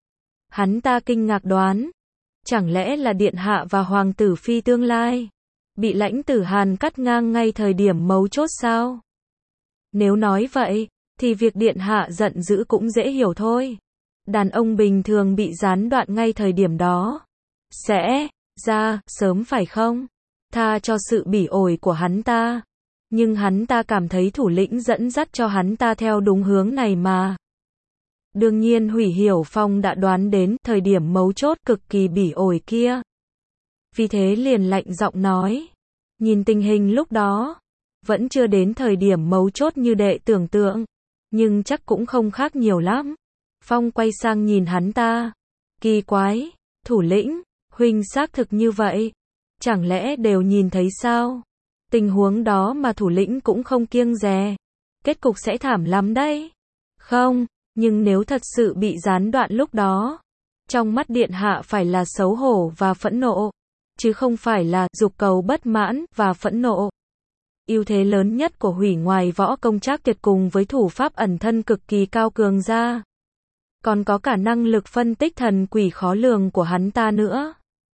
Hắn ta kinh ngạc đoán, chẳng lẽ là điện hạ và hoàng tử phi tương lai bị Lãnh Tử Hàn cắt ngang ngay thời điểm mấu chốt sao? Nếu nói vậy, thì việc điện hạ giận dữ cũng dễ hiểu thôi. Đàn ông bình thường bị gián đoạn ngay thời điểm đó sẽ ra sớm phải không? Tha cho sự bỉ ổi của hắn ta. Nhưng hắn ta cảm thấy thủ lĩnh dẫn dắt cho hắn ta theo đúng hướng này mà. Đương nhiên Hủy hiểu Phong đã đoán đến thời điểm mấu chốt cực kỳ bỉ ổi kia. Vì thế liền lạnh giọng nói. Nhìn tình hình lúc đó, vẫn chưa đến thời điểm mấu chốt như đệ tưởng tượng, nhưng chắc cũng không khác nhiều lắm. Phong quay sang nhìn hắn ta. Kỳ quái, thủ lĩnh, huynh xác thực như vậy. Chẳng lẽ đều nhìn thấy sao? Tình huống đó mà thủ lĩnh cũng không kiêng dè. Kết cục sẽ thảm lắm đấy. Không, nhưng nếu thật sự bị gián đoạn lúc đó, trong mắt điện hạ phải là xấu hổ và phẫn nộ, chứ không phải là dục cầu bất mãn và phẫn nộ. Ưu thế lớn nhất của Hủy ngoài võ công trác tuyệt cùng với thủ pháp ẩn thân cực kỳ cao cường ra, còn có cả năng lực phân tích thần quỷ khó lường của hắn ta nữa.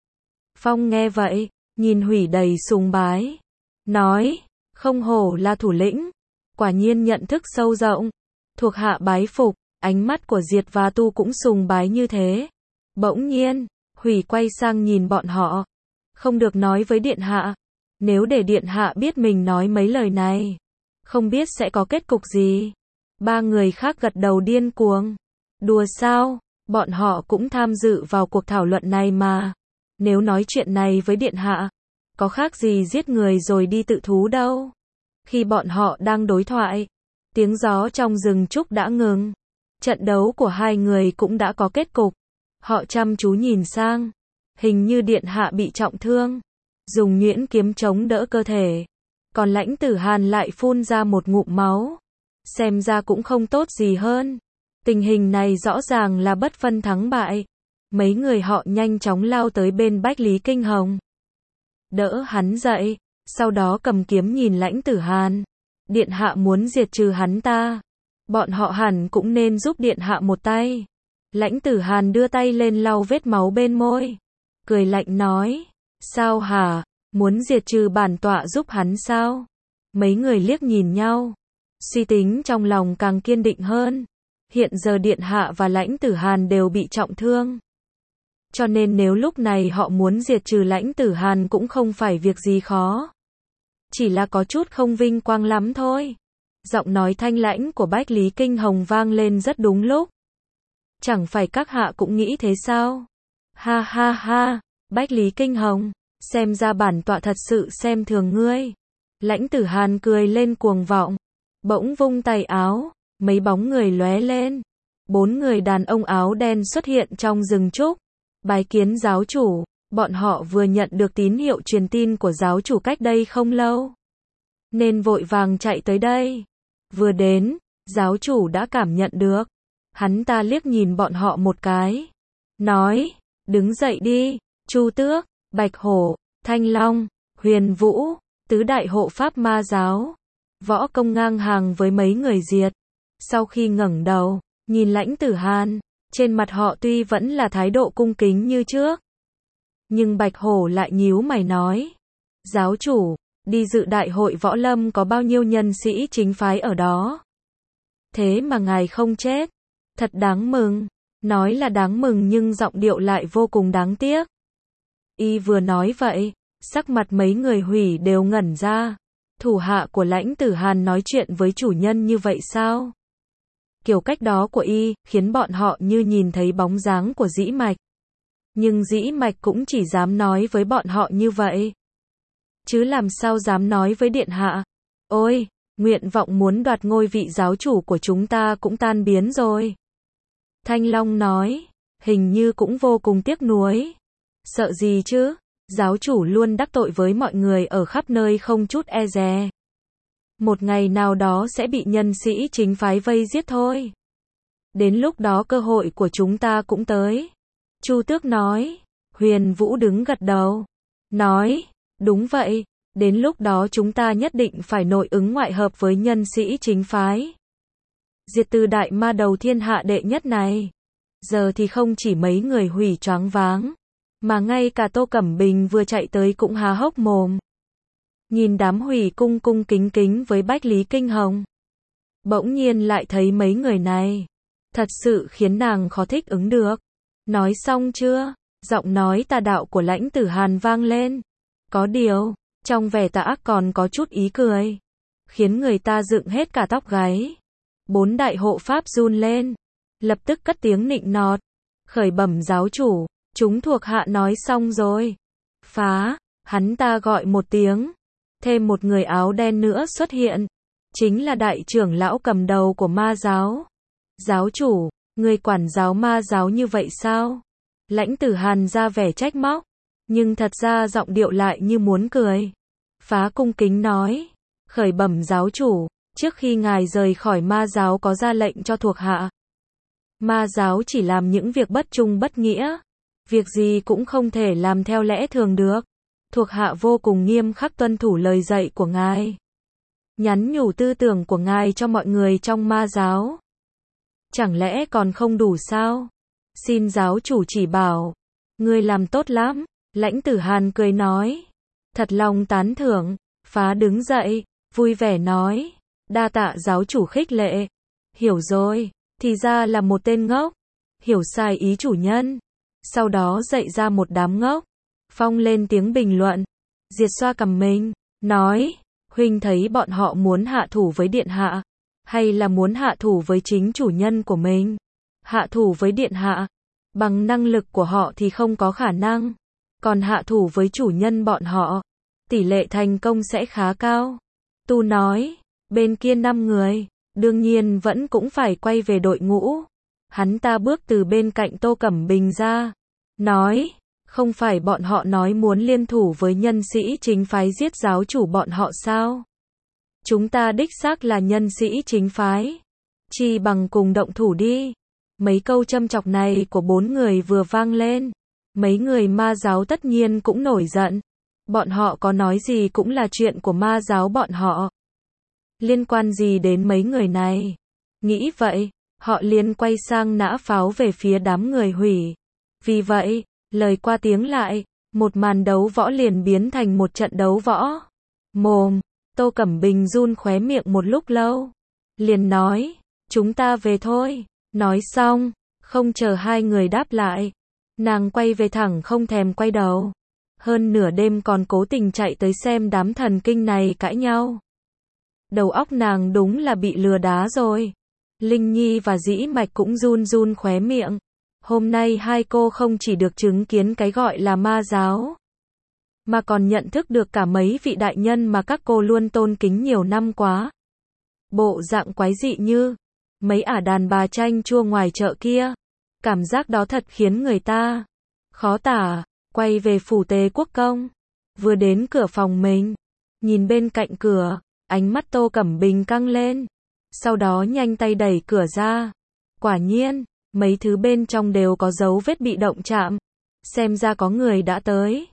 Phong nghe vậy, nhìn Hủy đầy sùng bái, nói, không hổ là thủ lĩnh, quả nhiên nhận thức sâu rộng, thuộc hạ bái phục. Ánh mắt của Diệt và Tu cũng sùng bái như thế. Bỗng nhiên, Hủy quay sang nhìn bọn họ. Không được nói với điện hạ. Nếu để điện hạ biết mình nói mấy lời này, không biết sẽ có kết cục gì. Ba người khác gật đầu điên cuồng. Đùa sao, bọn họ cũng tham dự vào cuộc thảo luận này mà. Nếu nói chuyện này với điện hạ, có khác gì giết người rồi đi tự thú đâu. Khi bọn họ đang đối thoại, tiếng gió trong rừng trúc đã ngừng. Trận đấu của hai người cũng đã có kết cục. Họ chăm chú nhìn sang. Hình như điện hạ bị trọng thương, dùng nhuyễn kiếm chống đỡ cơ thể. Còn Lãnh Tử Hàn lại phun ra một ngụm máu. Xem ra cũng không tốt gì hơn. Tình hình này rõ ràng là bất phân thắng bại. Mấy người họ nhanh chóng lao tới bên Bách Lý Kinh Hồng, đỡ hắn dậy, sau đó cầm kiếm nhìn Lãnh Tử Hàn. Điện hạ muốn diệt trừ hắn ta, bọn họ hẳn cũng nên giúp điện hạ một tay. Lãnh Tử Hàn đưa tay lên lau vết máu bên môi, cười lạnh nói, sao hả, muốn diệt trừ bản tọa giúp hắn sao? Mấy người liếc nhìn nhau, suy tính trong lòng càng kiên định hơn. Hiện giờ điện hạ và Lãnh Tử Hàn đều bị trọng thương, cho nên nếu lúc này họ muốn diệt trừ Lãnh Tử Hàn cũng không phải việc gì khó. Chỉ là có chút không vinh quang lắm thôi. Giọng nói thanh lãnh của Bách Lý Kinh Hồng vang lên rất đúng lúc. Chẳng phải các hạ cũng nghĩ thế sao? Ha ha ha, Bách Lý Kinh Hồng, xem ra bản tọa thật sự xem thường ngươi. Lãnh Tử Hàn cười lên cuồng vọng, bỗng vung tay áo, mấy bóng người lóe lên. Bốn người đàn ông áo đen xuất hiện trong rừng trúc. Bái kiến giáo chủ, bọn họ vừa nhận được tín hiệu truyền tin của giáo chủ cách đây không lâu, nên vội vàng chạy tới đây. Vừa đến, giáo chủ đã cảm nhận được. Hắn ta liếc nhìn bọn họ một cái, nói, đứng dậy đi, Chu Tước, Bạch Hổ, Thanh Long, Huyền Vũ, tứ đại hộ pháp ma giáo. Võ Công ngang hàng với mấy người diệt. Sau khi ngẩng đầu, nhìn Lãnh Tử Hàn, trên mặt họ tuy vẫn là thái độ cung kính như trước. Nhưng Bạch Hổ lại nhíu mày nói. Giáo chủ, đi dự đại hội võ lâm có bao nhiêu nhân sĩ chính phái ở đó. Thế mà ngài không chết. Thật đáng mừng. Nói là đáng mừng nhưng giọng điệu lại vô cùng đáng tiếc. Y vừa nói vậy, sắc mặt mấy người Hủy đều ngẩn ra. Thủ hạ của Lãnh Tử Hàn nói chuyện với chủ nhân như vậy sao? Kiểu cách đó của Y, khiến bọn họ như nhìn thấy bóng dáng của Dĩ Mạch. Nhưng Dĩ Mạch cũng chỉ dám nói với bọn họ như vậy. Chứ làm sao dám nói với Điện Hạ. Ôi, nguyện vọng muốn đoạt ngôi vị giáo chủ của chúng ta cũng tan biến rồi. Thanh Long nói, hình như cũng vô cùng tiếc nuối. Sợ gì chứ, giáo chủ luôn đắc tội với mọi người ở khắp nơi không chút e dè. Một ngày nào đó sẽ bị nhân sĩ chính phái vây giết thôi. Đến lúc đó cơ hội của chúng ta cũng tới. Chu Tước nói, Huyền Vũ đứng gật đầu. Nói, đúng vậy, đến lúc đó chúng ta nhất định phải nội ứng ngoại hợp với nhân sĩ chính phái. Diệt từ đại ma đầu thiên hạ đệ nhất này. Giờ thì không chỉ mấy người Hủy choáng váng, mà ngay cả Tô Cẩm Bình vừa chạy tới cũng há hốc mồm. Nhìn đám Hủy cung cung kính kính với Bách Lý Kinh Hồng. Bỗng nhiên lại thấy mấy người này. Thật sự khiến nàng khó thích ứng được. Nói xong chưa? Giọng nói tà đạo của Lãnh Tử Hàn vang lên. Có điều, trong vẻ tà ác còn có chút ý cười. Khiến người ta dựng hết cả tóc gáy. Bốn đại hộ pháp run lên. Lập tức cất tiếng nịnh nọt. Khởi bẩm giáo chủ, chúng thuộc hạ nói xong rồi. Phá, hắn ta gọi một tiếng. Thêm một người áo đen nữa xuất hiện. Chính là đại trưởng lão cầm đầu của ma giáo. Giáo chủ, người quản giáo ma giáo như vậy sao? Lãnh Tử Hàn ra vẻ trách móc. Nhưng thật ra giọng điệu lại như muốn cười. Phá cung kính nói. Khởi bẩm giáo chủ, trước khi ngài rời khỏi ma giáo có ra lệnh cho thuộc hạ. Ma giáo chỉ làm những việc bất trung bất nghĩa. Việc gì cũng không thể làm theo lẽ thường được. Thuộc hạ vô cùng nghiêm khắc tuân thủ lời dạy của ngài. Nhắn nhủ tư tưởng của ngài cho mọi người trong ma giáo. Chẳng lẽ còn không đủ sao? Xin giáo chủ chỉ bảo. Ngươi làm tốt lắm. Lãnh Tử Hàn cười nói. Thật lòng tán thưởng. Phá đứng dậy, vui vẻ nói. Đa tạ giáo chủ khích lệ. Hiểu rồi, thì ra là một tên ngốc. Hiểu sai ý chủ nhân. Sau đó dạy ra một đám ngốc. Phong lên tiếng bình luận. Diệt xoa cằm mình, nói. Huynh thấy bọn họ muốn hạ thủ với Điện Hạ, hay là muốn hạ thủ với chính chủ nhân của mình? Hạ thủ với Điện Hạ, bằng năng lực của họ thì không có khả năng. Còn hạ thủ với chủ nhân bọn họ, tỷ lệ thành công sẽ khá cao. Tu nói, bên kia năm người, đương nhiên vẫn cũng phải quay về đội ngũ. Hắn ta bước từ bên cạnh Tô Cẩm Bình ra, nói, không phải bọn họ nói muốn liên thủ với nhân sĩ chính phái giết giáo chủ bọn họ sao? Chúng ta đích xác là nhân sĩ chính phái. Chi bằng cùng động thủ đi. Mấy câu châm chọc này của bốn người vừa vang lên. Mấy người ma giáo tất nhiên cũng nổi giận. Bọn họ có nói gì cũng là chuyện của ma giáo bọn họ. Liên quan gì đến mấy người này? Nghĩ vậy, họ liền quay sang nã pháo về phía đám người Hủy. Vì vậy, lời qua tiếng lại, một màn đấu võ liền biến thành một trận đấu võ. Mồm, Tô Cẩm Bình run khóe miệng một lúc lâu. Liền nói, chúng ta về thôi. Nói xong, không chờ hai người đáp lại. Nàng quay về thẳng không thèm quay đầu. Hơn nửa đêm còn cố tình chạy tới xem đám thần kinh này cãi nhau. Đầu óc nàng đúng là bị lừa đá rồi. Linh Nhi và Dĩ Mạch cũng run run khóe miệng. Hôm nay hai cô không chỉ được chứng kiến cái gọi là ma giáo, mà còn nhận thức được cả mấy vị đại nhân mà các cô luôn tôn kính nhiều năm quá. Bộ dạng quái dị như mấy ả đàn bà chanh chua ngoài chợ kia. Cảm giác đó thật khiến người ta khó tả. Quay về phủ Tề Quốc Công, vừa đến cửa phòng mình, nhìn bên cạnh cửa, ánh mắt Tô Cẩm Bình căng lên. Sau đó nhanh tay đẩy cửa ra. Quả nhiên, mấy thứ bên trong đều có dấu vết bị động chạm. Xem ra có người đã tới.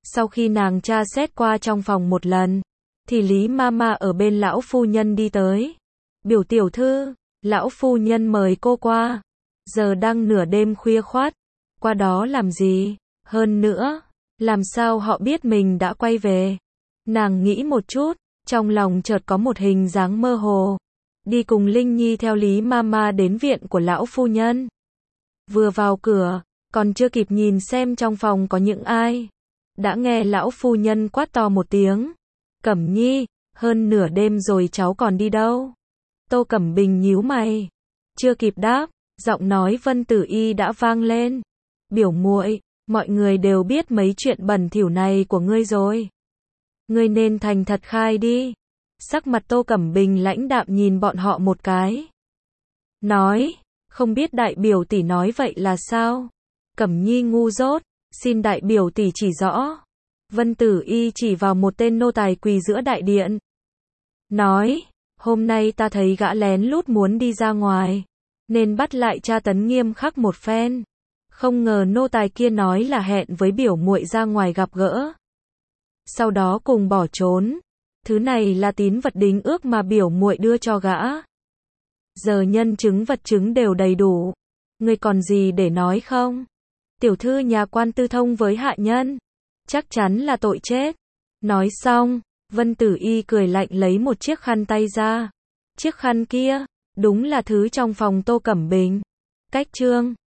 Sau khi nàng tra xét qua trong phòng một lần, thì Lý Mama ở bên lão phu nhân đi tới. Biểu tiểu thư, lão phu nhân mời cô qua. Giờ đang nửa đêm khuya khoắt, qua đó làm gì? Hơn nữa, làm sao họ biết mình đã quay về? Nàng nghĩ một chút, trong lòng chợt có một hình dáng mơ hồ. Đi cùng Linh Nhi theo Lý Mama đến viện của lão phu nhân. Vừa vào cửa, còn chưa kịp nhìn xem trong phòng có những ai, đã nghe lão phu nhân quát to một tiếng. Cẩm Nhi, hơn nửa đêm rồi cháu còn đi đâu? Tô Cẩm Bình nhíu mày, chưa kịp đáp, giọng nói Vân Tử Y đã vang lên. Biểu muội, mọi người đều biết mấy chuyện bẩn thỉu này của ngươi rồi. Ngươi nên thành thật khai đi. Sắc mặt Tô Cẩm Bình lãnh đạm nhìn bọn họ một cái. Nói, không biết đại biểu tỷ nói vậy là sao? Cẩm Nhi ngu dốt, xin đại biểu tỷ chỉ rõ. Vân Tử Y chỉ vào một tên nô tài quỳ giữa đại điện. Nói, hôm nay ta thấy gã lén lút muốn đi ra ngoài, nên bắt lại tra tấn nghiêm khắc một phen. Không ngờ nô tài kia nói là hẹn với biểu muội ra ngoài gặp gỡ. Sau đó cùng bỏ trốn. Thứ này là tín vật đính ước mà biểu muội đưa cho gã. Giờ nhân chứng vật chứng đều đầy đủ. Ngươi còn gì để nói không? Tiểu thư nhà quan tư thông với hạ nhân, chắc chắn là tội chết. Nói xong, Vân Tử Y cười lạnh lấy một chiếc khăn tay ra. Chiếc khăn kia, đúng là thứ trong phòng Tô Cẩm Bình. Cách chương